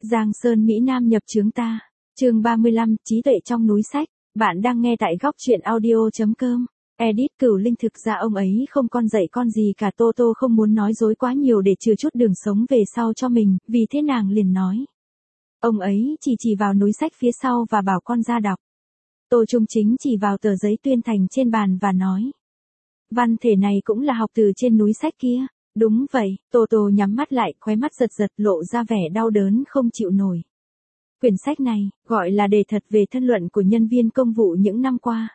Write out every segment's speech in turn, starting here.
Giang Sơn Mỹ Nam nhập chướng ta. Chương 35, trí tuệ trong núi sách. Bạn đang nghe tại góc truyện audio.com. Edit Cửu Linh. Thực ra ông ấy không con dạy con gì cả. Tô Tô không muốn nói dối quá nhiều để trừ chút đường sống về sau cho mình, vì thế nàng liền nói. Ông ấy chỉ vào núi sách phía sau và bảo con ra đọc. Tô Trung Chính chỉ vào tờ giấy tuyên thành trên bàn và nói. Văn thể này cũng là học từ trên núi sách kia. Đúng vậy, Tô Tô nhắm mắt lại, khóe mắt giật giật lộ ra vẻ đau đớn không chịu nổi. Quyển sách này, gọi là đề thật về thân luận của nhân viên công vụ những năm qua.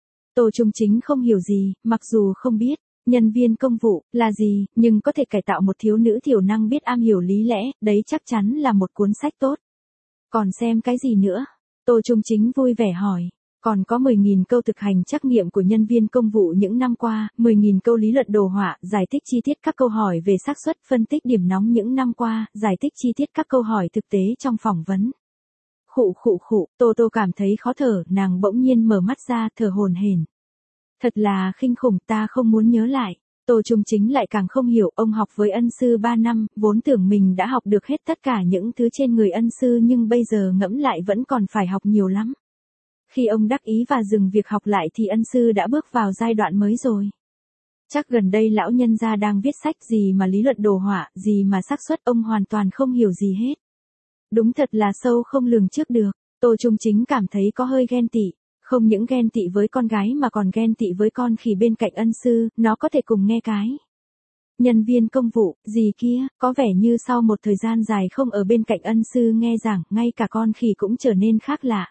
Tô Trung Chính không hiểu gì, mặc dù không biết, nhân viên công vụ là gì, nhưng có thể cải tạo một thiếu nữ thiểu năng biết am hiểu lý lẽ, đấy chắc chắn là một cuốn sách tốt. Còn xem cái gì nữa? Tô Trung Chính vui vẻ hỏi. Còn có 10.000 câu thực hành trắc nghiệm của nhân viên công vụ những năm qua, 10.000 câu lý luận đồ họa, giải thích chi tiết các câu hỏi về xác suất, phân tích điểm nóng những năm qua, giải thích chi tiết các câu hỏi thực tế trong phỏng vấn. Khụ, Tô Tô cảm thấy khó thở, nàng bỗng nhiên mở mắt ra, thở hổn hển. Thật là kinh khủng, ta không muốn nhớ lại. Tô Trung Chính lại càng không hiểu, ông học với ân sư 3 năm, vốn tưởng mình đã học được hết tất cả những thứ trên người ân sư nhưng bây giờ ngẫm lại vẫn còn phải học nhiều lắm. Khi ông đắc ý và dừng việc học lại thì ân sư đã bước vào giai đoạn mới rồi. Chắc gần đây lão nhân gia đang viết sách, gì mà lý luận đồ họa, gì mà xác suất, ông hoàn toàn không hiểu gì hết. Đúng thật là sâu không lường trước được. Tô Trung Chính cảm thấy có hơi ghen tị, không những ghen tị với con gái mà còn ghen tị với con khỉ bên cạnh ân sư, nó có thể cùng nghe cái. Nhân viên công vụ, gì kia, có vẻ như sau một thời gian dài không ở bên cạnh ân sư nghe giảng, ngay cả con khỉ cũng trở nên khác lạ.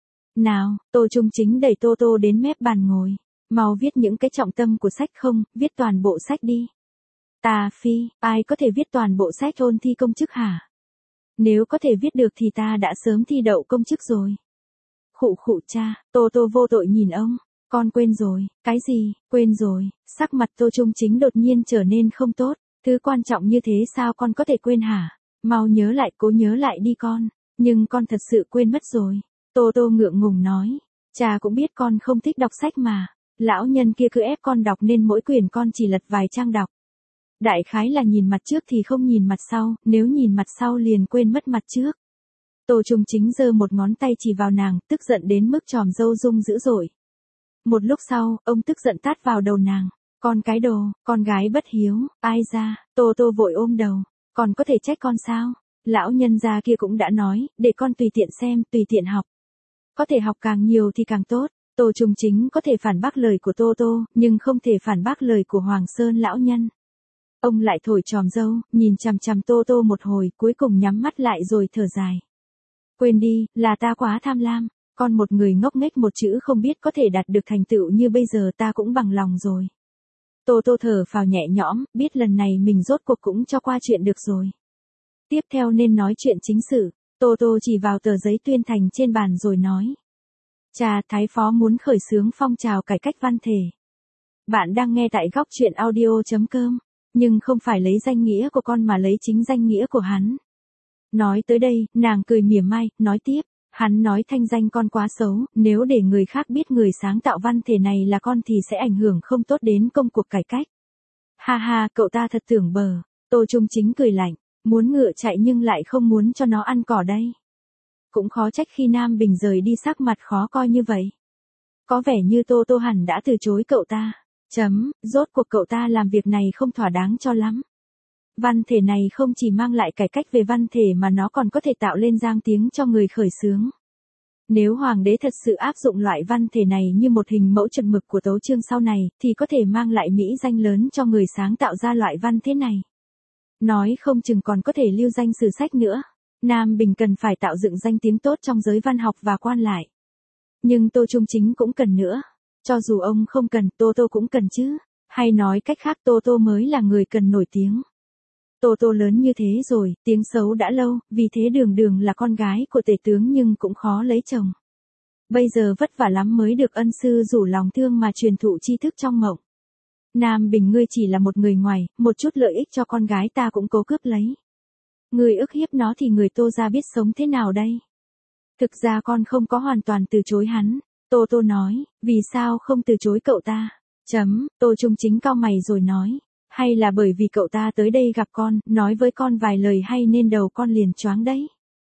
Nào, Tô Trung Chính đẩy Tô Tô đến mép bàn ngồi. Mau viết những cái trọng tâm của sách không, viết toàn bộ sách đi. Ta phi, ai có thể viết toàn bộ sách ôn thi công chức hả? Nếu có thể viết được thì ta đã sớm thi đậu công chức rồi. Khụ cha, Tô Tô vô tội nhìn ông. Con quên rồi, cái gì, quên rồi, sắc mặt Tô Trung Chính đột nhiên trở nên không tốt. Thứ quan trọng như thế sao con có thể quên hả? Mau nhớ lại, cố nhớ lại đi con. Nhưng con thật sự quên mất rồi. Tô Tô ngượng ngùng nói, cha cũng biết con không thích đọc sách mà, lão nhân kia cứ ép con đọc nên mỗi quyển con chỉ lật vài trang đọc. Đại khái là nhìn mặt trước thì không nhìn mặt sau, nếu nhìn mặt sau liền quên mất mặt trước. Tô Trung Chính giơ một ngón tay chỉ vào nàng, tức giận đến mức chòm râu rung dữ dội. Một lúc sau, ông tức giận tát vào đầu nàng, con cái đồ, con gái bất hiếu, ai ra, Tô Tô vội ôm đầu, còn có thể trách con sao? Lão nhân gia kia cũng đã nói, để con tùy tiện xem, tùy tiện học. Có thể học càng nhiều thì càng tốt. Tô Trung Chính có thể phản bác lời của Tô Tô, nhưng không thể phản bác lời của Hoàng Sơn lão nhân. Ông lại thổi tròm râu, nhìn chằm chằm Tô Tô một hồi, cuối cùng nhắm mắt lại rồi thở dài. Quên đi, là ta quá tham lam, con một người ngốc nghếch một chữ không biết có thể đạt được thành tựu như bây giờ ta cũng bằng lòng rồi. Tô Tô thở phào nhẹ nhõm, biết lần này mình rốt cuộc cũng cho qua chuyện được rồi. Tiếp theo nên nói chuyện chính sự. Tô Tô chỉ vào tờ giấy tuyên thành trên bàn rồi nói. Cha, Thái Phó muốn khởi xướng phong trào cải cách văn thể. Bạn đang nghe tại góc truyện audio.com, nhưng không phải lấy danh nghĩa của con mà lấy chính danh nghĩa của hắn. Nói tới đây, nàng cười mỉa mai, nói tiếp, hắn nói thanh danh con quá xấu, nếu để người khác biết người sáng tạo văn thể này là con thì sẽ ảnh hưởng không tốt đến công cuộc cải cách. Ha ha, cậu ta thật tưởng bờ. Tô Trung Chính cười lạnh. Muốn ngựa chạy nhưng lại không muốn cho nó ăn cỏ đây. Cũng khó trách khi Nam Bình rời đi sắc mặt khó coi như vậy. Có vẻ như Tô Tô hẳn đã từ chối cậu ta. Rốt cuộc cậu ta làm việc này không thỏa đáng cho lắm. Văn thể này không chỉ mang lại cải cách về văn thể mà nó còn có thể tạo lên danh tiếng cho người khởi xướng. Nếu Hoàng đế thật sự áp dụng loại văn thể này như một hình mẫu chuẩn mực của tấu chương sau này, thì có thể mang lại mỹ danh lớn cho người sáng tạo ra loại văn thế này. Nói không chừng còn có thể lưu danh sử sách nữa. Nam Bình cần phải tạo dựng danh tiếng tốt trong giới văn học và quan lại. Nhưng Tô Trung Chính cũng cần nữa. Cho dù ông không cần, Tô Tô cũng cần chứ. Hay nói cách khác, Tô Tô mới là người cần nổi tiếng. Tô Tô lớn như thế rồi, tiếng xấu đã lâu, vì thế đường là con gái của tể tướng nhưng cũng khó lấy chồng. Bây giờ vất vả lắm mới được ân sư rủ lòng thương mà truyền thụ tri thức trong mộng. Nam Bình, ngươi chỉ là một người ngoài, một chút lợi ích cho con gái ta cũng cố cướp lấy. Ngươi ức hiếp nó thì người Tô gia biết sống thế nào đây? Thực ra con không có hoàn toàn từ chối hắn. Tô Tô nói, vì sao không từ chối cậu ta? Tô Trung Chính cau mày rồi nói, hay là bởi vì cậu ta tới đây gặp con, nói với con vài lời hay nên đầu con liền choáng đấy.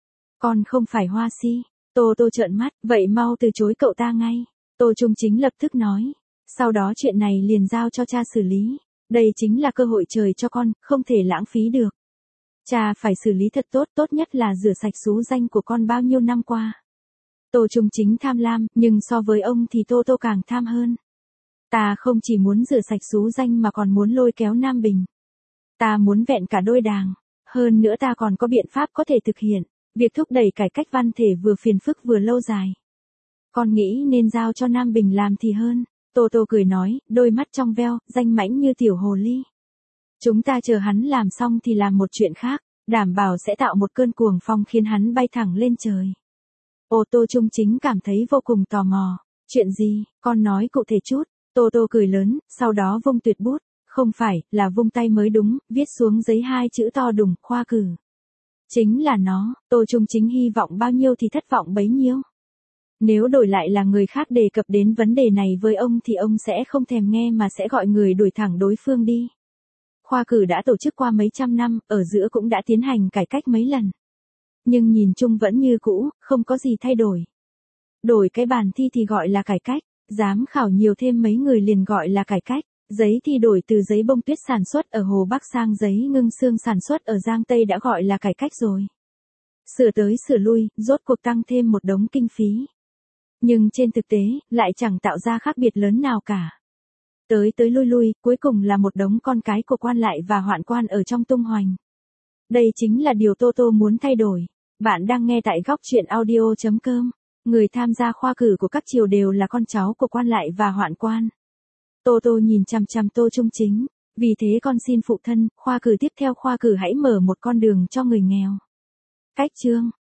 Con không phải Hoa Si. Tô Tô trợn mắt, vậy mau từ chối cậu ta ngay. Tô Trung Chính lập tức nói. Sau đó chuyện này liền giao cho cha xử lý. Đây chính là cơ hội trời cho con, không thể lãng phí được. Cha phải xử lý thật tốt, tốt nhất là rửa sạch xú danh của con bao nhiêu năm qua. Tô Trung Chính tham lam, nhưng so với ông thì Tô Tô càng tham hơn. Ta không chỉ muốn rửa sạch xú danh mà còn muốn lôi kéo Nam Bình. Ta muốn vẹn cả đôi đàng. Hơn nữa ta còn có biện pháp có thể thực hiện. Việc thúc đẩy cải cách văn thể vừa phiền phức vừa lâu dài. Con nghĩ nên giao cho Nam Bình làm thì hơn. Tô Tô cười nói, đôi mắt trong veo, danh mãnh như tiểu hồ ly. Chúng ta chờ hắn làm xong thì làm một chuyện khác, đảm bảo sẽ tạo một cơn cuồng phong khiến hắn bay thẳng lên trời. Ô Tô Trung Chính cảm thấy vô cùng tò mò. Chuyện gì, con nói cụ thể chút. Tô Tô cười lớn, sau đó vung tuyệt bút. Không phải, là vung tay mới đúng, viết xuống giấy 2 chữ to đùng, khoa cử. Chính là nó, Tô Trung Chính hy vọng bao nhiêu thì thất vọng bấy nhiêu. Nếu đổi lại là người khác đề cập đến vấn đề này với ông thì ông sẽ không thèm nghe mà sẽ gọi người đuổi thẳng đối phương đi. Khoa cử đã tổ chức qua mấy trăm năm, ở giữa cũng đã tiến hành cải cách mấy lần. Nhưng nhìn chung vẫn như cũ, không có gì thay đổi. Đổi cái bàn thi thì gọi là cải cách, giám khảo nhiều thêm mấy người liền gọi là cải cách. Giấy thì đổi từ giấy bông tuyết sản xuất ở Hồ Bắc sang giấy ngưng xương sản xuất ở Giang Tây đã gọi là cải cách rồi. Sửa tới sửa lui, rốt cuộc tăng thêm một đống kinh phí. Nhưng trên thực tế, lại chẳng tạo ra khác biệt lớn nào cả. Tới lui lui, cuối cùng là một đống con cái của quan lại và hoạn quan ở trong tung hoành. Đây chính là điều Tô Tô muốn thay đổi. Bạn đang nghe tại góc truyện audio.com. Người tham gia khoa cử của các triều đều là con cháu của quan lại và hoạn quan. Tô Tô nhìn chằm chằm Tô Trung Chính. Vì thế con xin phụ thân, khoa cử tiếp theo khoa cử hãy mở một con đường cho người nghèo. Cách chương